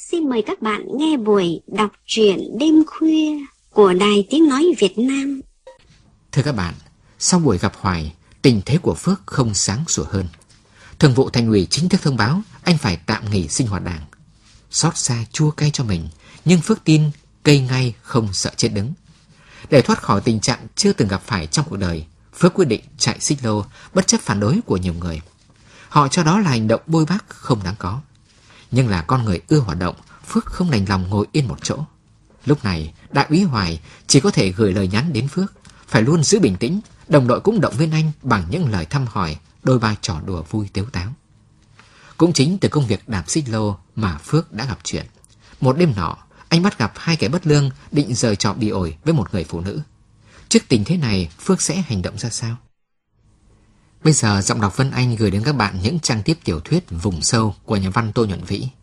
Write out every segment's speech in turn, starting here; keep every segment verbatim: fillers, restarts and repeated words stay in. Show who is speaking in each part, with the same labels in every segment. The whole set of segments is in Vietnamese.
Speaker 1: xin mời các bạn nghe buổi đọc truyện đêm khuya của Đài Tiếng Nói Việt Nam.
Speaker 2: Thưa các bạn, sau buổi gặp Hoài, tình thế của Phước không sáng sủa hơn. Thường vụ Thành ủy chính thức thông báo anh phải tạm nghỉ sinh hoạt đảng. Xót xa chua cay cho mình, nhưng Phước tin cây ngay không sợ chết đứng. Để thoát khỏi tình trạng chưa từng gặp phải trong cuộc đời, Phước quyết định chạy xích lô bất chấp phản đối của nhiều người. Họ cho đó là hành động bôi bác không đáng có. Nhưng là con người ưa hoạt động, Phước không đành lòng ngồi yên một chỗ. Lúc này, đại úy Hoài chỉ có thể gửi lời nhắn đến Phước, phải luôn giữ bình tĩnh. Đồng đội cũng động viên anh bằng những lời thăm hỏi, đôi ba trò đùa vui tếu táo. Cũng chính từ công việc đạp xích lô mà Phước đã gặp chuyện. Một đêm nọ, anh bắt gặp hai kẻ bất lương định giở trò bị ổi với một người phụ nữ. Trước tình thế này, Phước sẽ hành động ra sao? Bây giờ giọng đọc Vân Anh gửi đến các bạn những trang tiếp tiểu thuyết Vùng Sâu của nhà văn Tô Nhuận Vĩ.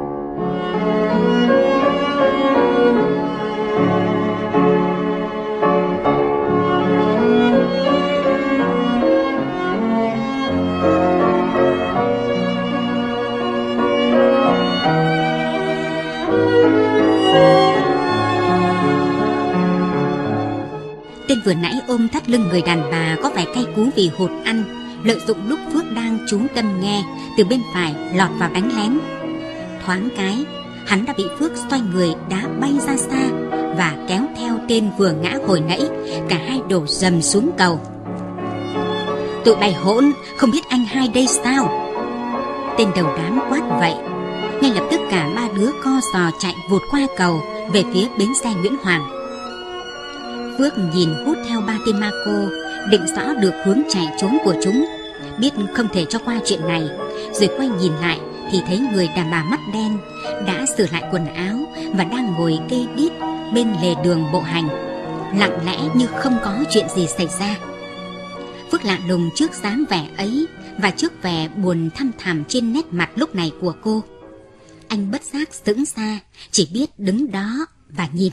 Speaker 3: Tên vừa nãy ôm thắt lưng người đàn bà có vẻ cay cú vì hụt ăn, lợi dụng lúc Phước đang chú tâm nghe, từ bên phải lọt vào đánh lén. Thoáng cái, hắn đã bị Phước xoay người đá bay ra xa và kéo theo tên vừa ngã hồi nãy, cả hai đổ dầm xuống cầu. Tụi bay hỗn, không biết anh hai đây sao? Tên đầu đám quát vậy. Ngay lập tức cả ba đứa co giò chạy vụt qua cầu về phía bến xe Nguyễn Hoàng. Phước nhìn hút theo ba tên ma cô, định rõ được hướng chạy trốn của chúng, biết không thể cho qua chuyện này, rồi quay nhìn lại thì thấy người đàn bà mắt đen đã sửa lại quần áo và đang ngồi kê đít bên lề đường bộ hành, lặng lẽ như không có chuyện gì xảy ra. Phước lạ lùng trước dáng vẻ ấy và trước vẻ buồn thăm thẳm trên nét mặt lúc này của cô. Anh bất giác sững ra, chỉ biết đứng đó và nhìn.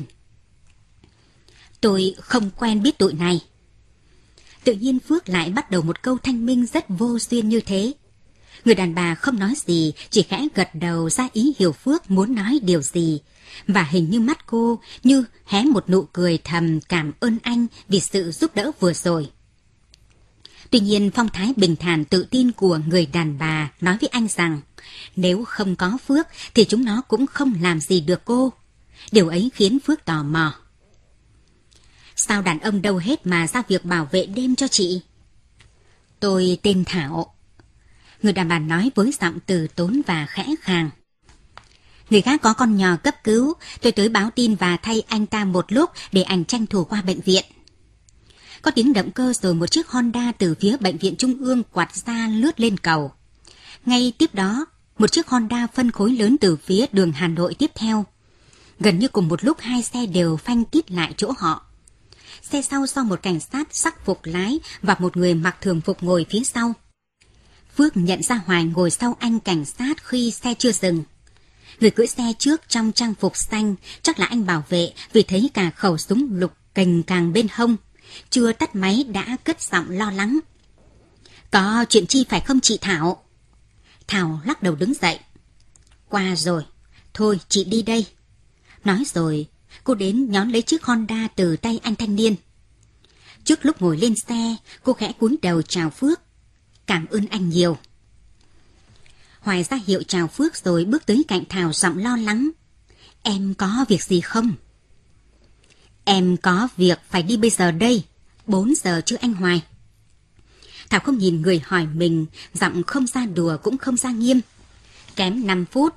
Speaker 3: Tôi không quen biết tụi này. Tự nhiên Phước lại bắt đầu một câu thanh minh rất vô duyên như thế. Người đàn bà không nói gì, chỉ khẽ gật đầu ra ý hiểu Phước muốn nói điều gì. Và hình như mắt cô như hé một nụ cười thầm cảm ơn anh vì sự giúp đỡ vừa rồi. Tuy nhiên phong thái bình thản tự tin của người đàn bà nói với anh rằng nếu không có Phước thì chúng nó cũng không làm gì được cô. Điều ấy khiến Phước tò mò. Sao đàn ông đâu hết mà ra việc bảo vệ đêm cho chị? Tôi tên Thảo. Người đàn bà nói với giọng từ tốn và khẽ khàng. Người khác có con nhỏ cấp cứu, tôi tới báo tin và thay anh ta một lúc để anh tranh thủ qua bệnh viện. Có tiếng động cơ rồi một chiếc Honda từ phía bệnh viện Trung ương quạt ra lướt lên cầu. Ngay tiếp đó, một chiếc Honda phân khối lớn từ phía đường Hà Nội tiếp theo. Gần như cùng một lúc hai xe đều phanh kít lại chỗ họ. Xe sau do một cảnh sát sắc phục lái và một người mặc thường phục ngồi phía sau. Phước nhận ra Hoài ngồi sau anh cảnh sát khi xe chưa dừng. Người cưỡi xe trước trong trang phục xanh chắc là anh bảo vệ vì thấy cả khẩu súng lục cành càng bên hông. Chưa tắt máy đã cất giọng lo lắng. Có chuyện chi phải không chị Thảo? Thảo lắc đầu đứng dậy. Qua rồi, thôi chị đi đây. Nói rồi, cô đến nhón lấy chiếc Honda từ tay anh thanh niên. Trước lúc ngồi lên xe, cô khẽ cúi đầu chào Phước. Cảm ơn anh nhiều. Hoài ra hiệu chào Phước rồi bước tới cạnh Thảo giọng lo lắng. Em có việc gì không? Em có việc phải đi bây giờ đây. Bốn giờ chứ anh Hoài. Thảo không nhìn người hỏi mình, giọng không ra đùa cũng không ra nghiêm. Kém năm phút.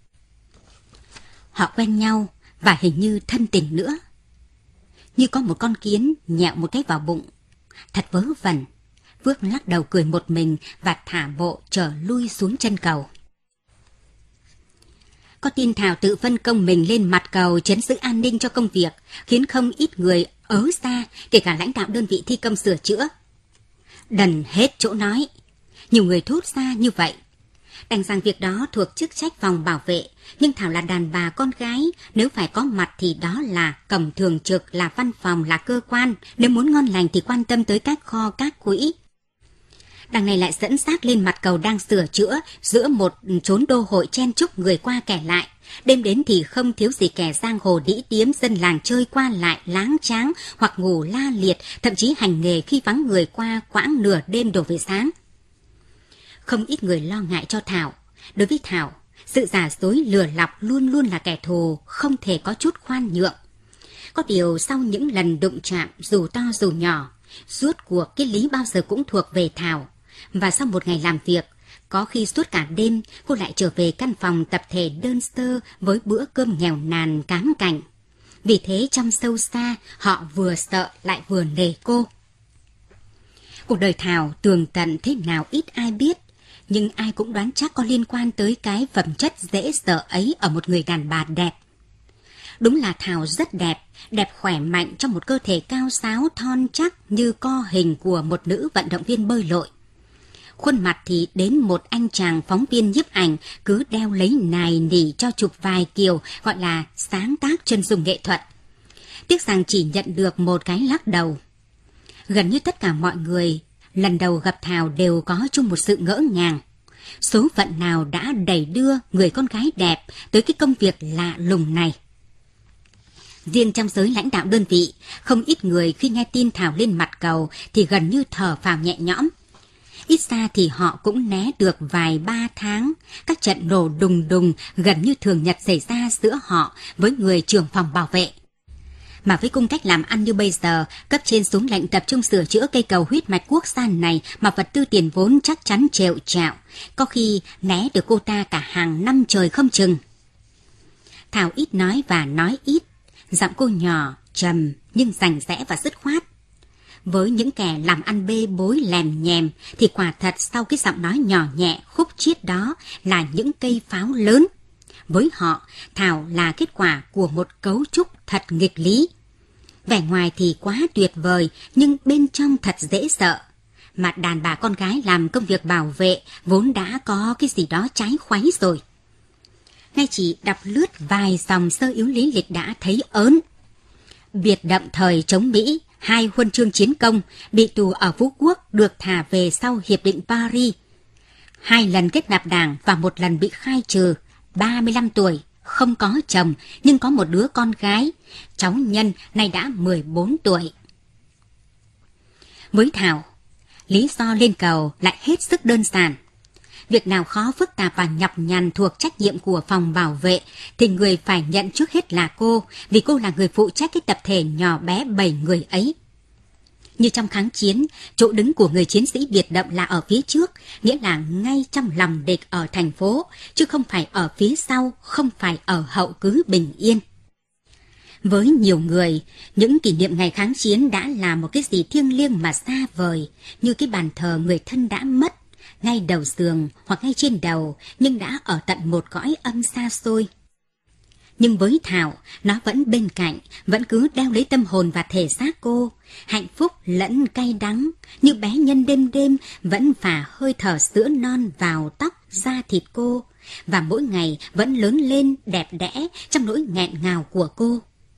Speaker 3: Họ quen nhau và hình như thân tình nữa. Như có một con kiến nhẹo một cái vào bụng. Thật vớ vẩn. Phước lắc đầu cười một mình và thả bộ trở lui xuống chân cầu. Có tin Thảo tự phân công mình lên mặt cầu trấn giữ an ninh cho công việc, khiến không ít người ớ ra, kể cả lãnh đạo đơn vị thi công sửa chữa. Đần hết chỗ nói. Nhiều người thốt ra như vậy. Đành rằng việc đó thuộc chức trách phòng bảo vệ, nhưng Thảo là đàn bà con gái, nếu phải có mặt thì đó là cổng thường trực, là văn phòng, là cơ quan, nếu muốn ngon lành thì quan tâm tới các kho, các quỹ. Đằng này lại dẫn xác lên mặt cầu đang sửa chữa giữa một chốn đô hội chen chúc người qua kẻ lại. Đêm đến thì không thiếu gì kẻ giang hồ đĩ điếm, dân làng chơi qua lại láng tráng hoặc ngủ la liệt, thậm chí hành nghề khi vắng người qua quãng nửa đêm đổ về sáng. Không ít người lo ngại cho Thảo. Đối với Thảo, sự giả dối lừa lọc luôn luôn là kẻ thù, không thể có chút khoan nhượng. Có điều sau những lần đụng chạm dù to dù nhỏ, rốt cuộc cái lý bao giờ cũng thuộc về Thảo. Và sau một ngày làm việc, có khi suốt cả đêm cô lại trở về căn phòng tập thể đơn sơ với bữa cơm nghèo nàn cám cảnh. Vì thế trong sâu xa, họ vừa sợ lại vừa nể cô. Cuộc đời Thảo tường tận thế nào ít ai biết, nhưng ai cũng đoán chắc có liên quan tới cái phẩm chất dễ sợ ấy ở một người đàn bà đẹp. Đúng là Thảo rất đẹp, đẹp khỏe mạnh trong một cơ thể cao ráo thon chắc như co hình của một nữ vận động viên bơi lội. Khuôn mặt thì đến một anh chàng phóng viên nhiếp ảnh cứ đeo lấy nài nỉ cho chụp vài kiểu, gọi là sáng tác chân dung nghệ thuật. Tiếc rằng chỉ nhận được một cái lắc đầu. Gần như tất cả mọi người lần đầu gặp Thảo đều có chung một sự ngỡ ngàng. Số phận nào đã đẩy đưa người con gái đẹp tới cái công việc lạ lùng này? Riêng trong giới lãnh đạo đơn vị, không ít người khi nghe tin Thảo lên mặt cầu thì gần như thở phào nhẹ nhõm. Ít ra thì họ cũng né được vài ba tháng các trận nổ đùng đùng gần như thường nhật xảy ra giữa họ với người trưởng phòng bảo vệ. Mà với cung cách làm ăn như bây giờ, cấp trên xuống lệnh tập trung sửa chữa cây cầu huyết mạch quốc gia này mà vật tư tiền vốn chắc chắn trèo trạo, có khi né được cô ta cả hàng năm trời không chừng. Thảo ít nói và nói ít, giọng cô nhỏ, trầm nhưng rành rẽ và dứt khoát. Với những kẻ làm ăn bê bối lèm nhèm thì quả thật sau cái giọng nói nhỏ nhẹ khúc chiết đó là những cây pháo lớn. Với họ, Thảo là kết quả của một cấu trúc thật nghịch lý. Vẻ ngoài thì quá tuyệt vời nhưng bên trong thật dễ sợ. Mà đàn bà con gái làm công việc bảo vệ vốn đã có cái gì đó trái khuấy rồi. Ngay chỉ đọc lướt vài dòng sơ yếu lý lịch đã thấy ớn. Biệt động thời chống Mỹ, hai huân chương chiến công, bị tù ở Phú Quốc được thả về sau Hiệp định Paris. Hai lần kết nạp đảng và một lần bị khai trừ, ba mươi lăm tuổi, không có chồng nhưng có một đứa con gái, cháu Nhân nay đã mười bốn tuổi. Với Thảo, lý do lên cầu lại hết sức đơn giản. Việc nào khó phức tạp và nhọc nhằn thuộc trách nhiệm của phòng bảo vệ thì người phải nhận trước hết là cô, vì cô là người phụ trách cái tập thể nhỏ bé bảy người ấy. Như trong kháng chiến, chỗ đứng của người chiến sĩ biệt động là ở phía trước, nghĩa là ngay trong lòng địch ở thành phố, chứ không phải ở phía sau, không phải ở hậu cứ bình yên. Với nhiều người, những kỷ niệm ngày kháng chiến đã là một cái gì thiêng liêng mà xa vời, như cái bàn thờ người thân đã mất, ngay đầu giường hoặc ngay trên đầu, nhưng đã ở tận một cõi âm xa xôi. Nhưng với Thảo, nó vẫn bên cạnh, vẫn cứ đeo lấy tâm hồn và thể xác cô, hạnh phúc lẫn cay đắng, như bé Nhân đêm đêm vẫn phả hơi thở sữa non vào tóc, da thịt cô, và mỗi ngày vẫn lớn lên đẹp đẽ trong nỗi nghẹn ngào của cô.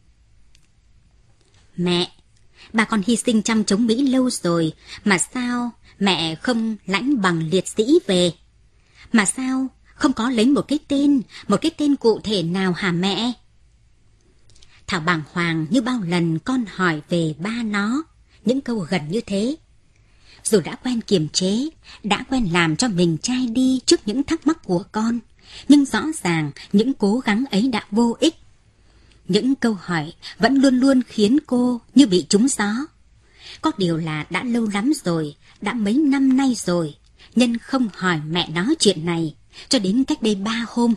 Speaker 3: Mẹ, bà con hy sinh trong chống Mỹ lâu rồi, mà sao mẹ không lãnh bằng liệt sĩ về? Mà sao không có lấy một cái tên, một cái tên cụ thể nào hả mẹ? Thảo bàng hoàng như bao lần con hỏi về ba nó, những câu gần như thế. Dù đã quen kiềm chế, đã quen làm cho mình chai đi trước những thắc mắc của con, nhưng rõ ràng những cố gắng ấy đã vô ích. Những câu hỏi vẫn luôn luôn khiến cô như bị trúng gió. Có điều là đã lâu lắm rồi, đã mấy năm nay rồi, Nhân không hỏi mẹ nó chuyện này, cho đến cách đây ba hôm.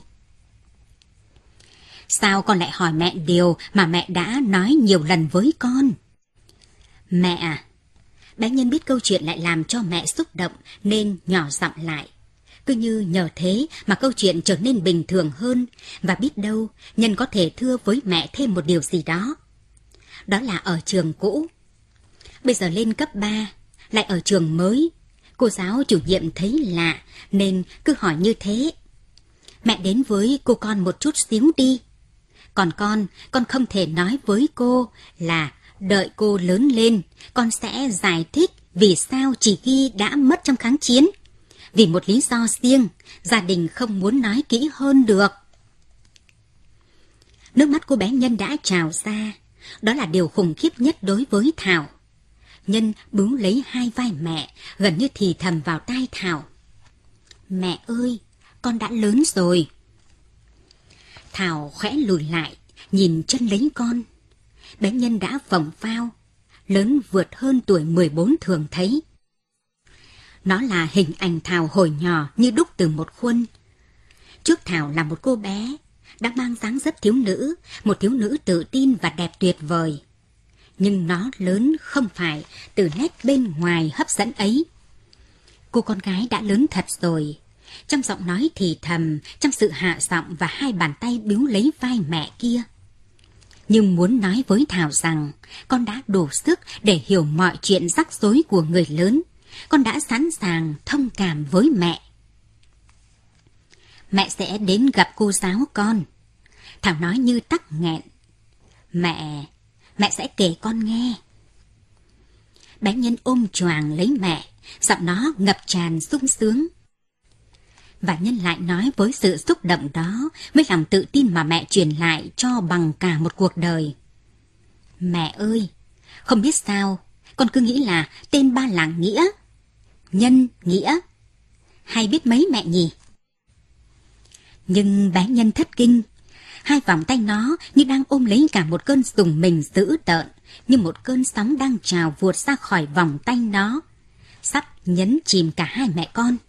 Speaker 3: Sao con lại hỏi mẹ điều mà mẹ đã nói nhiều lần với con? Mẹ à, bé Nhân biết câu chuyện lại làm cho mẹ xúc động nên nhỏ giọng lại. Cứ như nhờ thế mà câu chuyện trở nên bình thường hơn, và biết đâu Nhân có thể thưa với mẹ thêm một điều gì đó. Đó là ở trường cũ. Bây giờ lên cấp ba, lại ở trường mới, cô giáo chủ nhiệm thấy lạ nên cứ hỏi như thế. Mẹ đến với cô con một chút xíu đi. Còn con, con không thể nói với cô là đợi cô lớn lên, con sẽ giải thích vì sao chỉ ghi đã mất trong kháng chiến. Vì một lý do riêng, gia đình không muốn nói kỹ hơn được. Nước mắt cô bé Nhân đã trào ra. Đó là điều khủng khiếp nhất đối với Thảo. Nhân bấu lấy hai vai mẹ, gần như thì thầm vào tai Thảo. Mẹ ơi, con đã lớn rồi. Thảo khẽ lùi lại, nhìn chân lấy con. Bé Nhân đã phồng phao, lớn vượt hơn tuổi mười bốn thường thấy. Nó là hình ảnh Thảo hồi nhỏ như đúc từ một khuôn. Trước Thảo là một cô bé, đã mang dáng dấp thiếu nữ, một thiếu nữ tự tin và đẹp tuyệt vời. Nhưng nó lớn không phải từ nét bên ngoài hấp dẫn ấy. Cô con gái đã lớn thật rồi. Trong giọng nói thì thầm, trong sự hạ giọng và hai bàn tay biếu lấy vai mẹ kia. Nhưng muốn nói với Thảo rằng con đã đủ sức để hiểu mọi chuyện rắc rối của người lớn. Con đã sẵn sàng thông cảm với mẹ. Mẹ sẽ đến gặp cô giáo con. Thảo nói như tắc nghẹn. Mẹ, mẹ sẽ kể con nghe. Bé Nhân ôm choàng lấy mẹ, giọng nó ngập tràn sung sướng. Và Nhân lại nói với sự xúc động đó, với lòng tự tin mà mẹ truyền lại cho bằng cả một cuộc đời. Mẹ ơi, không biết sao, con cứ nghĩ là tên ba là Nghĩa. Nhân, Nghĩa. Hay biết mấy mẹ nhỉ? Nhưng bé Nhân thất kinh. Hai vòng tay nó như đang ôm lấy cả một cơn rùng mình dữ tợn, như một cơn sóng đang trào vụt ra khỏi vòng tay nó, sắp nhấn chìm cả hai mẹ con.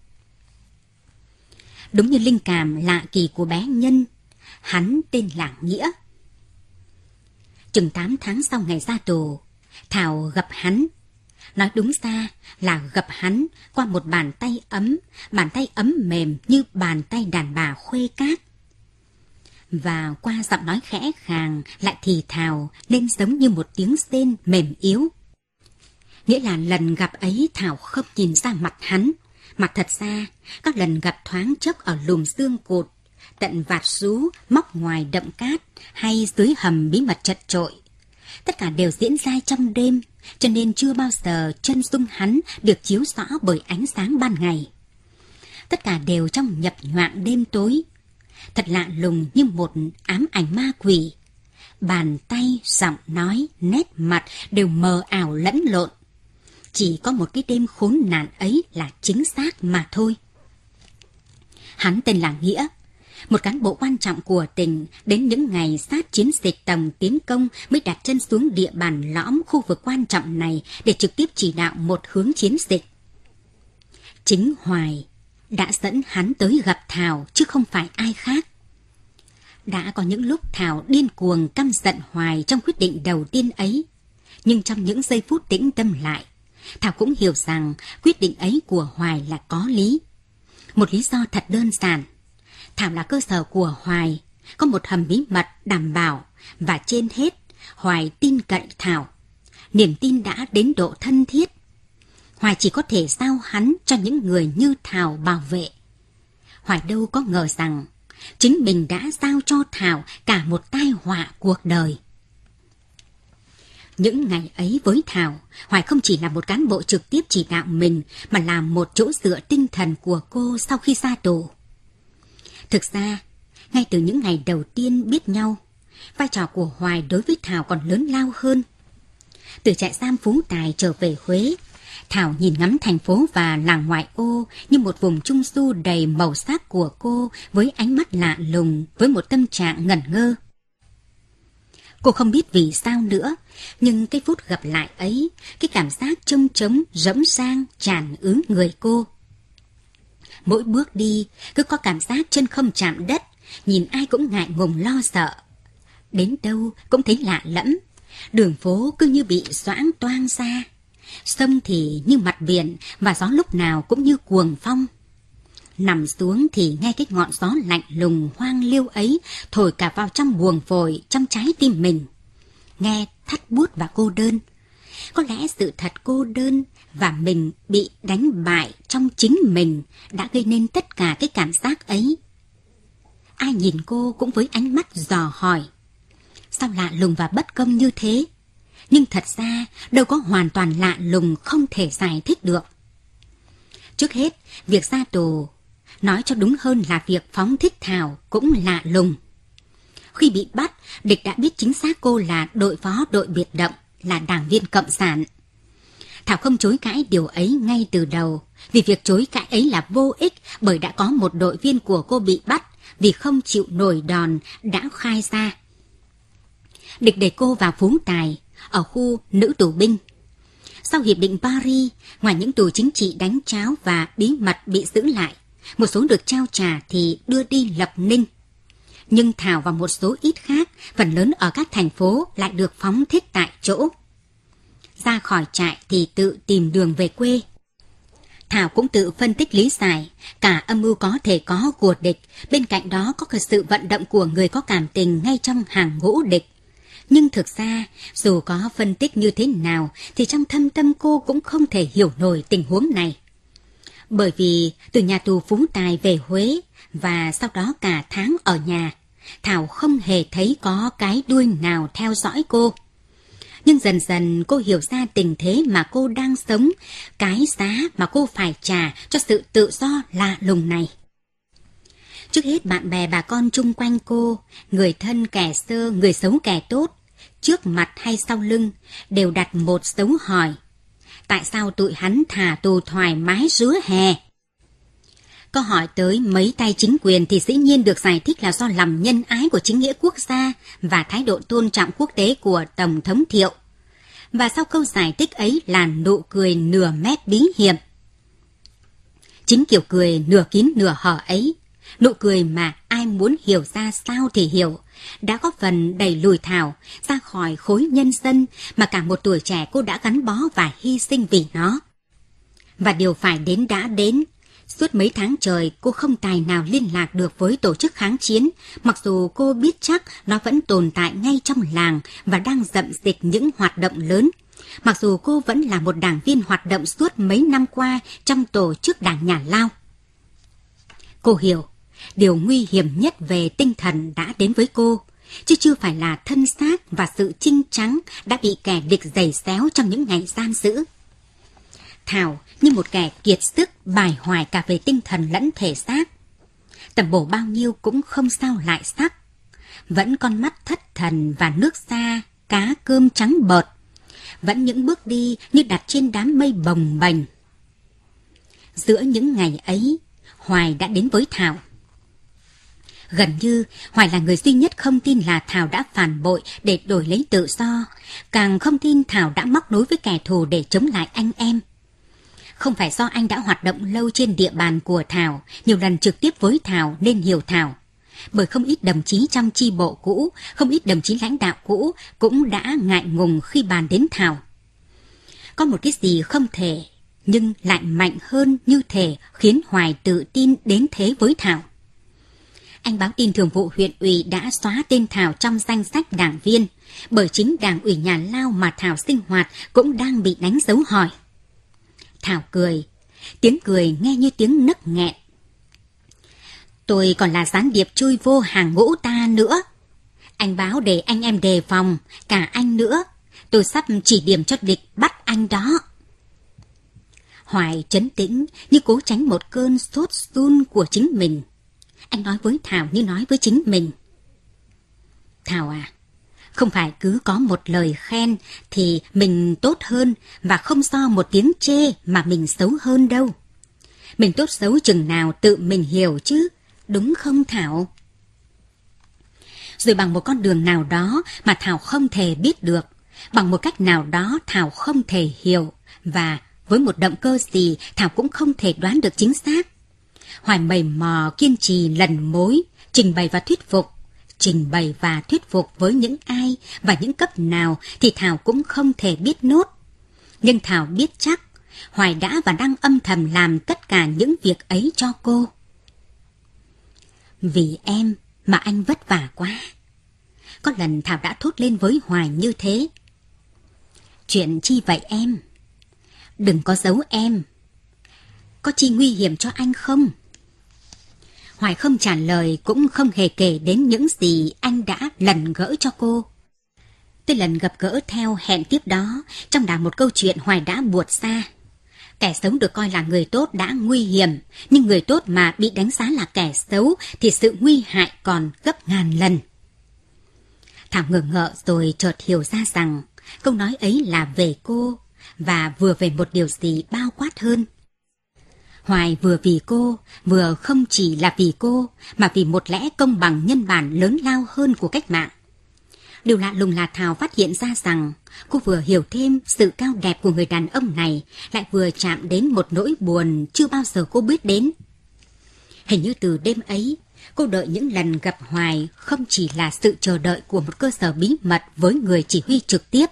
Speaker 3: Đúng như linh cảm lạ kỳ của bé Nhân, hắn tên là Nghĩa. Chừng tám tháng sau ngày ra tù, Thảo gặp hắn. Nói đúng ra là gặp hắn qua một bàn tay ấm, bàn tay ấm mềm như bàn tay đàn bà khuê cát. Và qua giọng nói khẽ khàng lại thì thào nên giống như một tiếng rên mềm yếu. Nghĩa là lần gặp ấy Thảo không nhìn ra mặt hắn, mà thật ra các lần gặp thoáng chốc ở lùm xương cột, tận vạt rú, móc ngoài đậm cát hay dưới hầm bí mật chật chội. Tất cả đều diễn ra trong đêm, cho nên chưa bao giờ chân dung hắn được chiếu rõ bởi ánh sáng ban ngày. Tất cả đều trong nhập nhoạng đêm tối. Thật lạ lùng như một ám ảnh ma quỷ. Bàn tay, giọng nói, nét mặt đều mờ ảo lẫn lộn. Chỉ có một cái đêm khốn nạn ấy là chính xác mà thôi. Hắn tên là Nghĩa, một cán bộ quan trọng của tỉnh, đến những ngày sát chiến dịch tổng tiến công mới đặt chân xuống địa bàn lõm khu vực quan trọng này để trực tiếp chỉ đạo một hướng chiến dịch. Chính Hoài đã dẫn hắn tới gặp Thảo chứ không phải ai khác. Đã có những lúc Thảo điên cuồng căm giận Hoài trong quyết định đầu tiên ấy, nhưng trong những giây phút tĩnh tâm lại, Thảo cũng hiểu rằng quyết định ấy của Hoài là có lý. Một lý do thật đơn giản. Thảo là cơ sở của Hoài, có một hầm bí mật đảm bảo, và trên hết, Hoài tin cậy Thảo. Niềm tin đã đến độ thân thiết. Hoài chỉ có thể giao hắn cho những người như Thảo bảo vệ. Hoài đâu có ngờ rằng chính mình đã giao cho Thảo cả một tai họa cuộc đời. Những ngày ấy với Thảo, Hoài không chỉ là một cán bộ trực tiếp chỉ đạo mình, mà là một chỗ dựa tinh thần của cô sau khi ra tù. Thực ra, ngay từ những ngày đầu tiên biết nhau, vai trò của Hoài đối với Thảo còn lớn lao hơn. Từ trại giam Phú Tài trở về Huế, Thảo nhìn ngắm thành phố và làng ngoại ô như một vùng trung du đầy màu sắc của cô với ánh mắt lạ lùng, với một tâm trạng ngẩn ngơ. Cô không biết vì sao nữa, nhưng cái phút gặp lại ấy, cái cảm giác trông trống, rỗng rang tràn ứ người cô. Mỗi bước đi, cứ có cảm giác chân không chạm đất, nhìn ai cũng ngại ngùng lo sợ. Đến đâu cũng thấy lạ lẫm, đường phố cứ như bị xoãng toang ra. Sông thì như mặt biển, và gió lúc nào cũng như cuồng phong. Nằm xuống thì nghe cái ngọn gió lạnh lùng hoang liêu ấy thổi cả vào trong buồng phổi, trong trái tim mình. Nghe thắt buốt và cô đơn. Có lẽ sự thật cô đơn và mình bị đánh bại trong chính mình đã gây nên tất cả cái cảm giác ấy. Ai nhìn cô cũng với ánh mắt dò hỏi. Sao lạ lùng và bất công như thế? nhưng thật ra đâu có hoàn toàn lạ lùng không thể giải thích được. Trước hết, việc ra tù, nói cho đúng hơn là việc phóng thích Thảo cũng lạ lùng. Khi bị bắt, địch đã biết chính xác cô là đội phó đội biệt động, là đảng viên cộng sản. Thảo không chối cãi điều ấy ngay từ đầu, vì việc chối cãi ấy là vô ích, bởi đã có một đội viên của cô bị bắt vì không chịu nổi đòn đã khai ra. Địch để cô vào Phú Tài, ở khu nữ tù binh. Sau Hiệp định Paris, ngoài những tù chính trị đánh tráo và bí mật bị giữ lại, một số được trao trả thì đưa đi Lập Ninh. Nhưng Thảo và một số ít khác, phần lớn ở các thành phố lại được phóng thích tại chỗ. Ra khỏi trại thì tự tìm đường về quê. Thảo cũng tự phân tích lý giải, cả âm mưu có thể có của địch, bên cạnh đó có cả sự vận động của người có cảm tình ngay trong hàng ngũ địch. Nhưng thực ra, dù có phân tích như thế nào, thì trong thâm tâm cô cũng không thể hiểu nổi tình huống này. Bởi vì từ nhà tù Phú Tài về Huế, và sau đó cả tháng ở nhà, Thảo không hề thấy có cái đuôi nào theo dõi cô. Nhưng dần dần cô hiểu ra tình thế mà cô đang sống, cái giá mà cô phải trả cho sự tự do lạ lùng này. Trước hết bạn bè bà con chung quanh cô, người thân kẻ sơ, người xấu kẻ tốt, trước mặt hay sau lưng, đều đặt một dấu hỏi. Tại sao tụi hắn thả tù thoải mái rứa hè? Câu hỏi tới mấy tay chính quyền thì dĩ nhiên được giải thích là do lòng nhân ái của chính nghĩa quốc gia và thái độ tôn trọng quốc tế của Tổng thống Thiệu. Và sau câu giải thích ấy là nụ cười nửa mép bí hiểm. Chính kiểu cười nửa kín nửa hở ấy, nụ cười mà ai muốn hiểu ra sao thì hiểu, đã góp phần đẩy lùi Thảo ra khỏi khối nhân dân mà cả một tuổi trẻ cô đã gắn bó và hy sinh vì nó. Và điều phải đến đã đến. Suốt mấy tháng trời cô không tài nào liên lạc được với tổ chức kháng chiến, mặc dù cô biết chắc nó vẫn tồn tại ngay trong làng và đang rậm dịch những hoạt động lớn. Mặc dù cô vẫn là một đảng viên hoạt động suốt mấy năm qua trong tổ chức đảng Nhà Lao. Cô hiểu, điều nguy hiểm nhất về tinh thần đã đến với cô, chứ chưa phải là thân xác và sự chinh trắng đã bị kẻ địch giày xéo trong những ngày giam giữ. Thảo như một kẻ kiệt sức, bài hoài cả về tinh thần lẫn thể xác. Tầm bổ bao nhiêu cũng không sao lại sắc. Vẫn con mắt thất thần và nước da, cá cơm trắng bợt. Vẫn những bước đi như đặt trên đám mây bồng bềnh. Giữa những ngày ấy, Hoài đã đến với Thảo. Gần như Hoài là người duy nhất không tin là Thảo đã phản bội để đổi lấy tự do, càng không tin Thảo đã móc nối với kẻ thù để chống lại anh em. Không phải do anh đã hoạt động lâu trên địa bàn của Thảo, nhiều lần trực tiếp với Thảo nên hiểu Thảo. Bởi không ít đồng chí trong chi bộ cũ, không ít đồng chí lãnh đạo cũ cũng đã ngại ngùng khi bàn đến Thảo. Có một cái gì không thể, nhưng lại mạnh hơn như thể khiến Hoài tự tin đến thế với Thảo. Anh báo tin thường vụ huyện ủy đã xóa tên Thảo trong danh sách đảng viên, bởi chính đảng ủy Nhà Lao mà Thảo sinh hoạt cũng đang bị đánh dấu hỏi. Thảo cười, tiếng cười nghe như tiếng nấc nghẹn. Tôi còn là gián điệp chui vô hàng ngũ ta nữa. Anh báo để anh em đề phòng, cả anh nữa. Tôi sắp chỉ điểm cho địch bắt anh đó. Hoài trấn tĩnh như cố tránh một cơn sốt run của chính mình. Anh nói với Thảo như nói với chính mình. Thảo à, không phải cứ có một lời khen thì mình tốt hơn, và không do một tiếng chê mà mình xấu hơn đâu. Mình tốt xấu chừng nào tự mình hiểu chứ, đúng không Thảo? Rồi bằng một con đường nào đó mà Thảo không thể biết được, bằng một cách nào đó Thảo không thể hiểu, và với một động cơ gì Thảo cũng không thể đoán được chính xác, Hoài mày mò kiên trì lần mối, trình bày và thuyết phục. Trình bày và thuyết phục với những ai và những cấp nào thì Thảo cũng không thể biết nốt. Nhưng Thảo biết chắc, Hoài đã và đang âm thầm làm tất cả những việc ấy cho cô. Vì em mà anh vất vả quá. Có lần Thảo đã thốt lên với Hoài như thế. Chuyện chi vậy em? Đừng có giấu em. Có chi nguy hiểm cho anh không? Hoài không trả lời, cũng không hề kể đến những gì anh đã lần gỡ cho cô. Tới lần gặp gỡ theo hẹn tiếp đó, trong là một câu chuyện Hoài đã buột ra. Kẻ xấu được coi là người tốt đã nguy hiểm, nhưng người tốt mà bị đánh giá là kẻ xấu thì sự nguy hại còn gấp ngàn lần. Thảo ngờ ngợ rồi chợt hiểu ra rằng câu nói ấy là về cô, và vừa về một điều gì bao quát hơn. Hoài vừa vì cô, vừa không chỉ là vì cô, mà vì một lẽ công bằng nhân bản lớn lao hơn của cách mạng. Điều lạ lùng là Thảo phát hiện ra rằng cô vừa hiểu thêm sự cao đẹp của người đàn ông này, lại vừa chạm đến một nỗi buồn chưa bao giờ cô biết đến. Hình như từ đêm ấy, cô đợi những lần gặp Hoài không chỉ là sự chờ đợi của một cơ sở bí mật với người chỉ huy trực tiếp.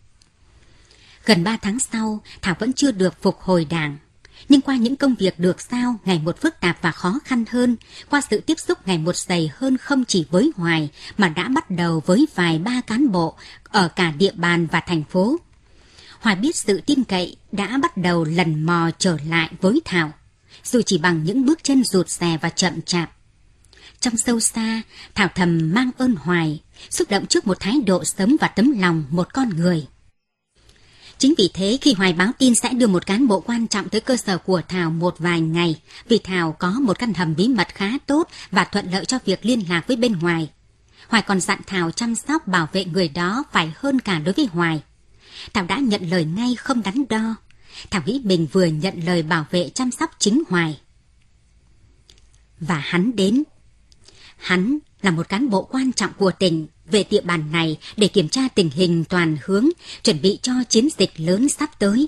Speaker 3: Gần ba tháng sau, Thảo vẫn chưa được phục hồi đảng. Nhưng qua những công việc được giao ngày một phức tạp và khó khăn hơn, qua sự tiếp xúc ngày một dày hơn không chỉ với Hoài mà đã bắt đầu với vài ba cán bộ ở cả địa bàn và thành phố, Hoài biết sự tin cậy đã bắt đầu lần mò trở lại với Thảo, dù chỉ bằng những bước chân rụt rè và chậm chạp. Trong sâu xa, Thảo thầm mang ơn Hoài, xúc động trước một thái độ sống và tấm lòng một con người. Chính vì thế khi Hoài báo tin sẽ đưa một cán bộ quan trọng tới cơ sở của Thảo một vài ngày, vì Thảo có một căn hầm bí mật khá tốt và thuận lợi cho việc liên lạc với bên ngoài, Hoài còn dặn Thảo chăm sóc bảo vệ người đó phải hơn cả đối với Hoài. Thảo đã nhận lời ngay không đắn đo. Thảo nghĩ mình vừa nhận lời bảo vệ chăm sóc chính Hoài. Và hắn đến. Hắn là một cán bộ quan trọng của tỉnh về địa bàn này để kiểm tra tình hình toàn hướng, chuẩn bị cho chiến dịch lớn sắp tới.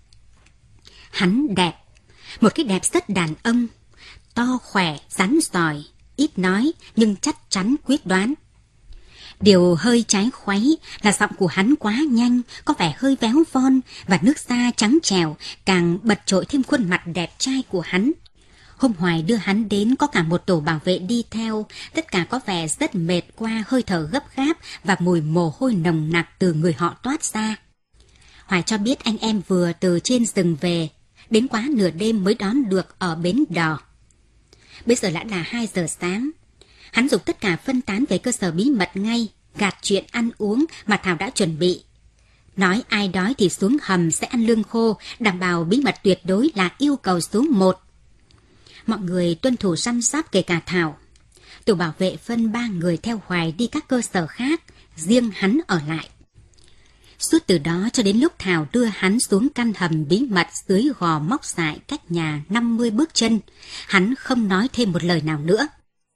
Speaker 3: Hắn đẹp, một cái đẹp rất đàn ông, to khỏe, rắn giỏi, ít nói nhưng chắc chắn quyết đoán. Điều hơi trái khuấy là giọng của hắn quá nhanh, có vẻ hơi véo von, và nước da trắng trẻo càng bật trội thêm khuôn mặt đẹp trai của hắn. Hôm Hoài đưa hắn đến có cả một tổ bảo vệ đi theo, tất cả có vẻ rất mệt qua hơi thở gấp gáp và mùi mồ hôi nồng nặc từ người họ toát ra. Hoài cho biết anh em vừa từ trên rừng về, đến quá nửa đêm mới đón được ở bến đò. Bây giờ đã là hai giờ sáng. Hắn dục tất cả phân tán về cơ sở bí mật ngay, gạt chuyện ăn uống mà Thảo đã chuẩn bị. Nói ai đói thì xuống hầm sẽ ăn lương khô, đảm bảo bí mật tuyệt đối là yêu cầu số một. Mọi người tuân thủ răm rắp kể cả Thảo. Tổ bảo vệ phân ba người theo Hoài đi các cơ sở khác, riêng hắn ở lại. Suốt từ đó cho đến lúc Thảo đưa hắn xuống căn hầm bí mật dưới gò móc dại cách nhà năm mươi bước chân, hắn không nói thêm một lời nào nữa.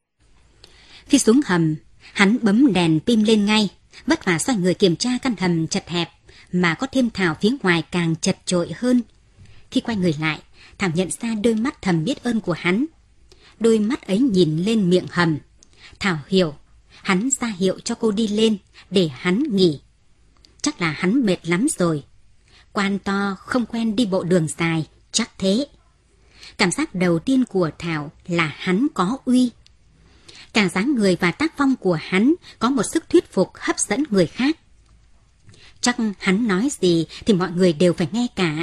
Speaker 3: Khi xuống hầm, hắn bấm đèn pin lên ngay, vất vả xoay người kiểm tra căn hầm chật hẹp, mà có thêm Thảo phía ngoài càng chật chội hơn. Khi quay người lại, Thảo nhận ra đôi mắt thầm biết ơn của hắn. Đôi mắt ấy nhìn lên miệng hầm. Thảo hiểu, hắn ra hiệu cho cô đi lên, để hắn nghỉ. Chắc là hắn mệt lắm rồi. Quan to không quen đi bộ đường dài, chắc thế. Cảm giác đầu tiên của Thảo là hắn có uy. Cả dáng người và tác phong của hắn có một sức thuyết phục hấp dẫn người khác. Chắc hắn nói gì thì mọi người đều phải nghe cả.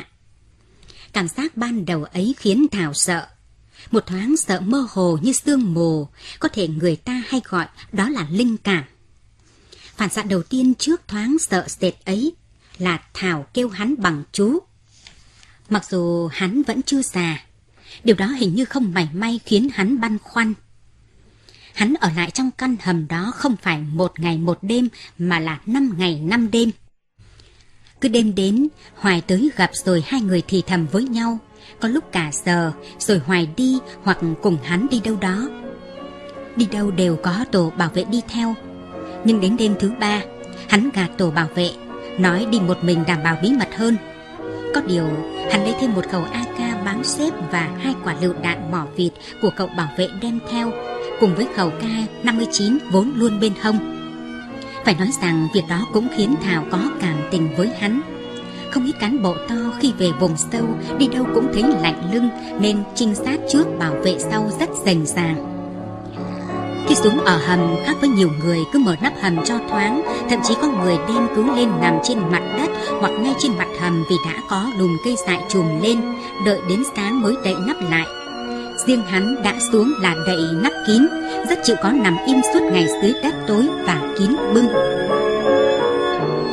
Speaker 3: Cảm giác ban đầu ấy khiến Thảo sợ. Một thoáng sợ mơ hồ như sương mù, có thể người ta hay gọi đó là linh cảm. Phản xạ đầu tiên trước thoáng sợ sệt ấy là Thảo kêu hắn bằng chú. Mặc dù hắn vẫn chưa già, điều đó hình như không mảy may khiến hắn băn khoăn. Hắn ở lại trong căn hầm đó không phải một ngày một đêm mà là năm ngày năm đêm. Cứ đêm đến, Hoài tới gặp rồi hai người thì thầm với nhau, có lúc cả giờ, rồi Hoài đi hoặc cùng hắn đi đâu đó. Đi đâu đều có tổ bảo vệ đi theo. Nhưng đến đêm thứ ba, hắn gạt tổ bảo vệ, nói đi một mình đảm bảo bí mật hơn. Có điều, hắn lấy thêm một khẩu a ca bám xếp và hai quả lựu đạn mỏ vịt của cậu bảo vệ đem theo, cùng với khẩu K năm mươi chín vốn luôn bên hông. Phải nói rằng việc đó cũng khiến Thảo có cảm tình với hắn. Không ít cán bộ to khi về vùng sâu, đi đâu cũng thấy lạnh lưng, nên trinh sát trước bảo vệ sau rất rành ràng. Khi xuống ở hầm, khác với nhiều người cứ mở nắp hầm cho thoáng, thậm chí có người đêm cứ lên nằm trên mặt đất hoặc ngay trên mặt hầm vì đã có lùm cây dại trùm lên, đợi đến sáng mới đậy nắp lại. Riêng hắn đã xuống là đậy nắp kín, rất chịu có nằm im suốt ngày dưới đất tối và kín bưng.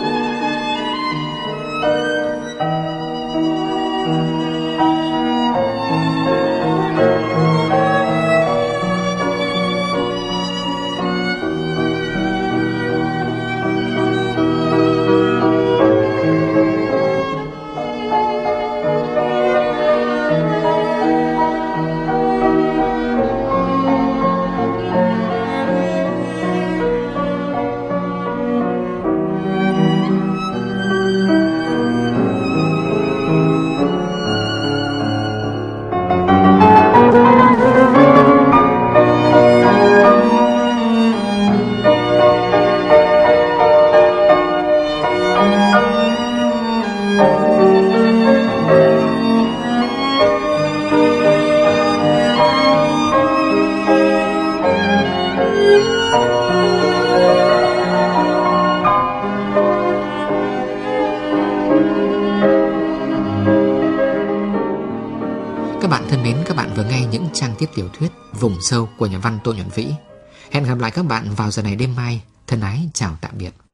Speaker 2: mến, các bạn vừa nghe những trang tiếp tiểu thuyết Vùng Sâu của nhà văn Tô Nhuận Vĩ. Hẹn gặp lại các bạn vào giờ này đêm mai. Thân ái chào tạm biệt.